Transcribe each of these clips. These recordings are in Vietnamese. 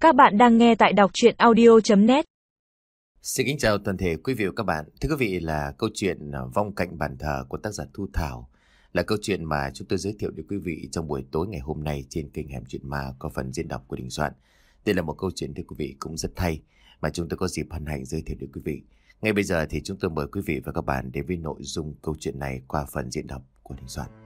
Các bạn đang nghe tại đọc truyện audio.net. Xin kính chào toàn thể quý vị và các bạn. Thưa quý vị, là câu chuyện Vong cạnh bàn thờ của tác giả Thu Thảo là câu chuyện mà chúng tôi giới thiệu đến quý vị trong buổi tối ngày hôm nay trên kênh Hẻm Chuyện Ma có phần diễn đọc của Đình Soạn. Đây là một câu chuyện thưa quý vị cũng rất hay mà chúng tôi có dịp hân hạnh giới thiệu đến quý vị. Ngay bây giờ thì chúng tôi mời quý vị và các bạn đến với nội dung câu chuyện này qua phần diễn đọc của Đình Soạn.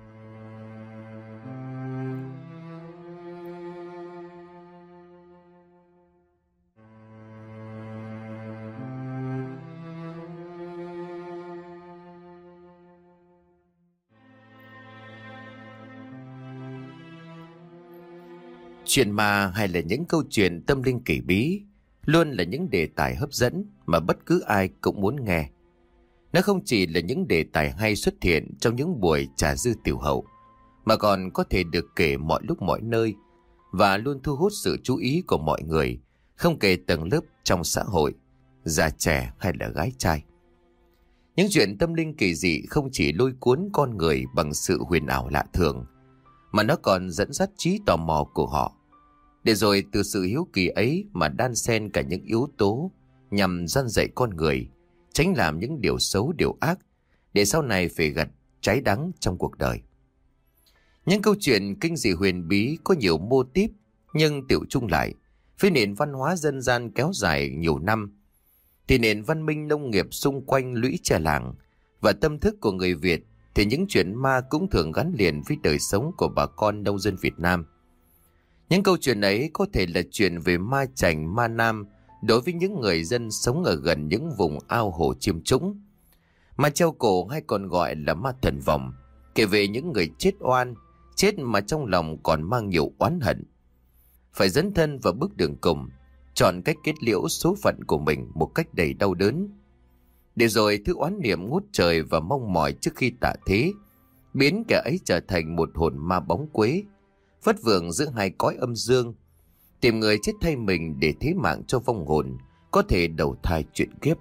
Chuyện ma hay là những câu chuyện tâm linh kỳ bí luôn là những đề tài hấp dẫn mà bất cứ ai cũng muốn nghe. Nó không chỉ là những đề tài hay xuất hiện trong những buổi trà dư tiểu hậu, mà còn có thể được kể mọi lúc mọi nơi và luôn thu hút sự chú ý của mọi người, không kể tầng lớp trong xã hội, già trẻ hay là gái trai. Những chuyện tâm linh kỳ dị không chỉ lôi cuốn con người bằng sự huyền ảo lạ thường, mà nó còn dẫn dắt trí tò mò của họ. Để rồi từ sự hiếu kỳ ấy mà đan xen cả những yếu tố nhằm răn dạy con người, tránh làm những điều xấu điều ác, để sau này phải gặt trái đắng trong cuộc đời. Những câu chuyện kinh dị huyền bí có nhiều mô típ, nhưng tựu chung lại, với nền văn hóa dân gian kéo dài nhiều năm, thì nền văn minh nông nghiệp xung quanh lũy tre làng và tâm thức của người Việt, thì những chuyện ma cũng thường gắn liền với đời sống của bà con nông dân Việt Nam. Những câu chuyện ấy có thể là chuyện về ma chành, ma nam đối với những người dân sống ở gần những vùng ao hồ chiêm trũng. Ma treo cổ hay còn gọi là ma thần vòng, kể về những người chết oan, chết mà trong lòng còn mang nhiều oán hận, phải dấn thân vào bước đường cùng, chọn cách kết liễu số phận của mình một cách đầy đau đớn. Để rồi thứ oán niệm ngút trời và mong mỏi trước khi tạ thế, biến kẻ ấy trở thành một hồn ma bóng quế, vất vưởng giữa hai cõi âm dương, tìm người chết thay mình để thế mạng cho vong hồn có thể đầu thai chuyển kiếp.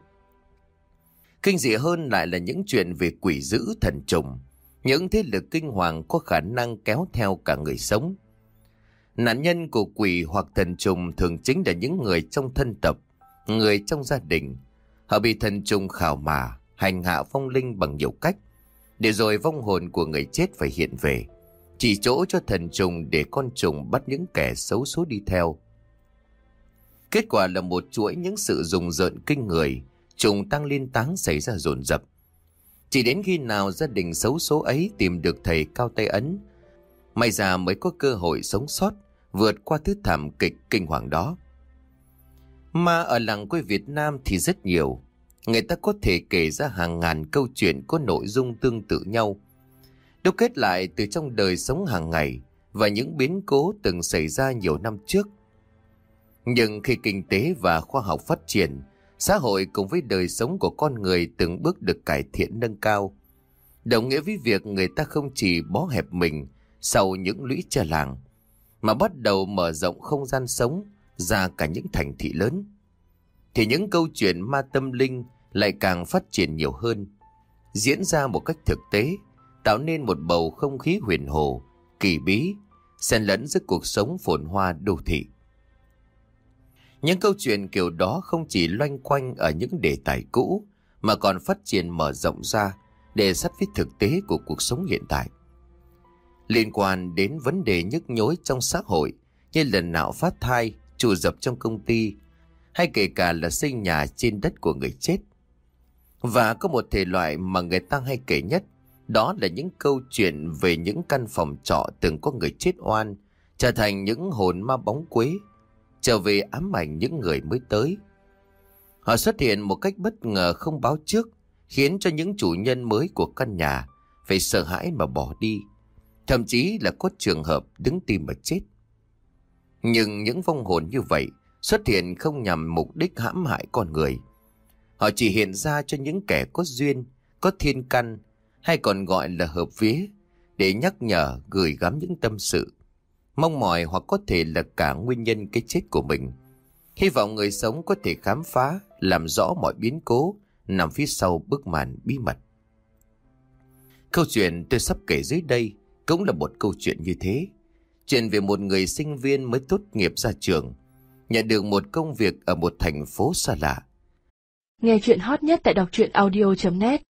Kinh dị hơn lại là những chuyện về quỷ dữ thần trùng, những thế lực kinh hoàng có khả năng kéo theo cả người sống. Nạn nhân của quỷ hoặc thần trùng thường chính là những người trong thân tộc, người trong gia đình. Họ bị thần trùng khảo mả, hành hạ vong linh bằng nhiều cách, để rồi vong hồn của người chết phải hiện về, chỉ chỗ cho thần trùng để con trùng bắt những kẻ xấu số đi theo. Kết quả là một chuỗi những sự rùng rợn kinh người, trùng tăng liên táng xảy ra dồn dập. Chỉ đến khi nào gia đình xấu số ấy tìm được thầy cao tay ấn, may ra mới có cơ hội sống sót, vượt qua thứ thảm kịch kinh hoàng đó. Ma ở làng quê Việt Nam thì rất nhiều. Người ta có thể kể ra hàng ngàn câu chuyện có nội dung tương tự nhau, đúc kết lại từ trong đời sống hàng ngày và những biến cố từng xảy ra nhiều năm trước. Nhưng khi kinh tế và khoa học phát triển, xã hội cùng với đời sống của con người từng bước được cải thiện nâng cao, đồng nghĩa với việc người ta không chỉ bó hẹp mình sau những lũy tre làng, mà bắt đầu mở rộng không gian sống ra cả những thành thị lớn, thì những câu chuyện ma tâm linh lại càng phát triển nhiều hơn, diễn ra một cách thực tế, tạo nên một bầu không khí huyền hồ, kỳ bí, xen lẫn giữa cuộc sống phồn hoa đô thị. Những câu chuyện kiểu đó không chỉ loanh quanh ở những đề tài cũ, mà còn phát triển mở rộng ra để sát với thực tế của cuộc sống hiện tại. Liên quan đến vấn đề nhức nhối trong xã hội như lần nạo phát thai, trù dập trong công ty, hay kể cả là xây nhà trên đất của người chết. Và có một thể loại mà người ta hay kể nhất, đó là những câu chuyện về những căn phòng trọ từng có người chết oan, trở thành những hồn ma bóng quế, trở về ám ảnh những người mới tới. Họ xuất hiện một cách bất ngờ không báo trước, khiến cho những chủ nhân mới của căn nhà phải sợ hãi mà bỏ đi, thậm chí là có trường hợp đứng tim mà chết. Nhưng những vong hồn như vậy xuất hiện không nhằm mục đích hãm hại con người. Họ chỉ hiện ra cho những kẻ có duyên, có thiên căn, hay còn gọi là hợp vía, để nhắc nhở, gửi gắm những tâm sự, mong mỏi hoặc có thể là cả nguyên nhân cái chết của mình. Hy vọng người sống có thể khám phá, làm rõ mọi biến cố nằm phía sau bức màn bí mật. Câu chuyện tôi sắp kể dưới đây cũng là một câu chuyện như thế. Chuyện về một người sinh viên mới tốt nghiệp ra trường, nhận được một công việc ở một thành phố xa lạ. Nghe chuyện hot nhất tại đọc truyện audio.net